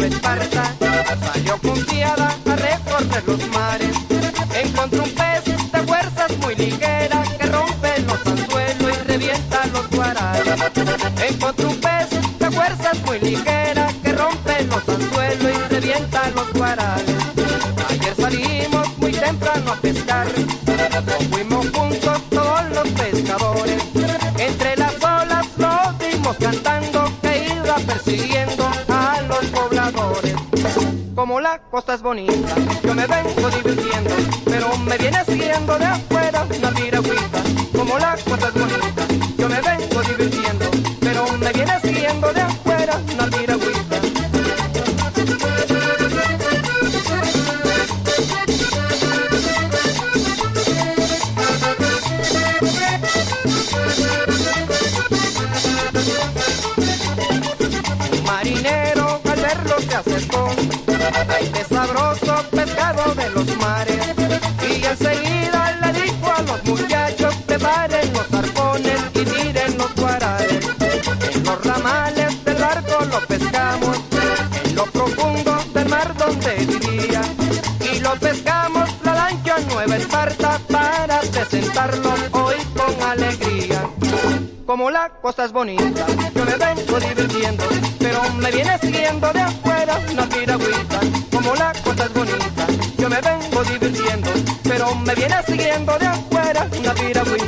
Nueva Esparta, salió confiada a recorrer los mares. Encontró un pez de fuerzas muy ligera que rompe los anzuelos y revienta los guarales. Encontró un pez de fuerzas muy ligera que rompe los anzuelos y revienta los guarales. Ayer salimos muy temprano a pescar, fuimos juntos todos los pescadores. Entre las olas los vimos cantando que iba persiguiendo a los pobladores. Como la costa es bonita, yo me vengo divirtiendo, pero me viene siguiendo de afuera una piragüita. Como la costa es bonita, yo me vengo divirtiendo, pero me viene siguiendo de afuera una piragüita. Un marinero al verlo se acercó, ¡ay, qué sabroso pescado de los mares! Y enseguida le dijo a los muchachos: preparen los arpones y tiren los guarales. En los ramales del barco lo pescamos, en lo profundo del mar donde vivía. Y lo pescamos la lancha Nueva Esparta para presentarlo hoy con alegría. Como la costa es bonita, yo me vengo divirtiendo, pero me viene siguiendo de afuera una piragüita. Como la costa es bonita, yo me vengo divirtiendo, pero me viene siguiendo de afuera una piragüita.